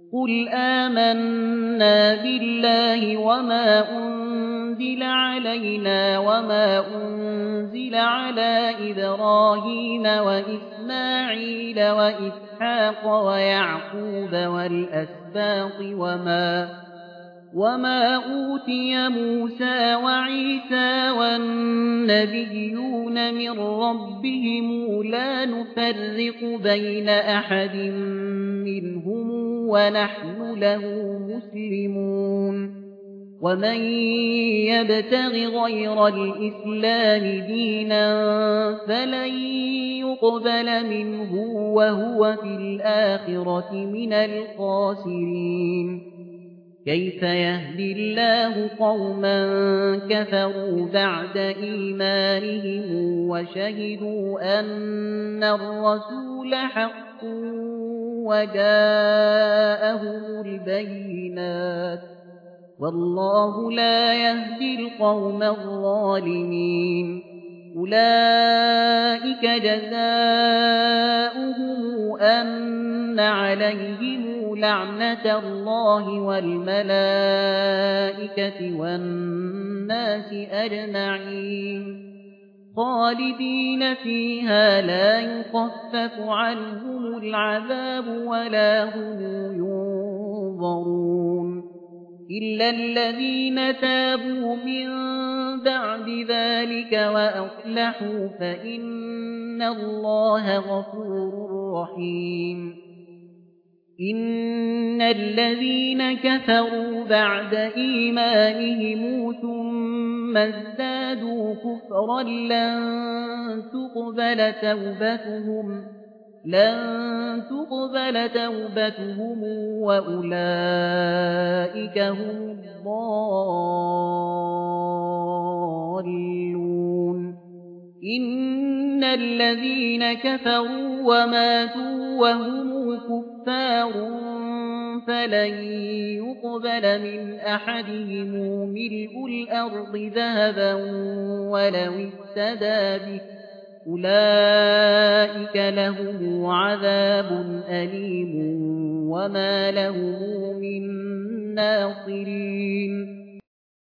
قل آمنا بالله وما أنزل علينا وما أنزل على إبراهيم وإسماعيل وإسحاق ويعقوب والأسباط وما أوتي موسى وعيسى والنبيون من ربهم لا نفرق بين أحد منهم ونحن له مسلمون ومن يبتغ غير الإسلام دينا فلن يقبل منه وهو في الآخرة من الخاسرين كيف يهدي الله قوما كفروا بعد إيمانهم وشهدوا أن الرسول حق وجاءهم البينات والله لا يهدي القوم الظالمين أولئك جزاؤهم أن عليهم لعنة الله والملائكة والناس أجمعين خالدين فيها لا يخفف عنهم العذاب ولا هم ينظرون إلا الذين تابوا من بعد ذلك وأصلحوا فإن الله غفور رحيم إن الذين كفروا بعد إيمانهم ثم ازدادوا كفرا لن تقبل توبتهم وأولئك هم الضالون إن الذين كفروا وماتوا وهم كفار فلن يقبل من أحدهم ملء الأرض ذهبا ولو افتدى به أولئك لهم عذاب أليم وما لهم من ناصرين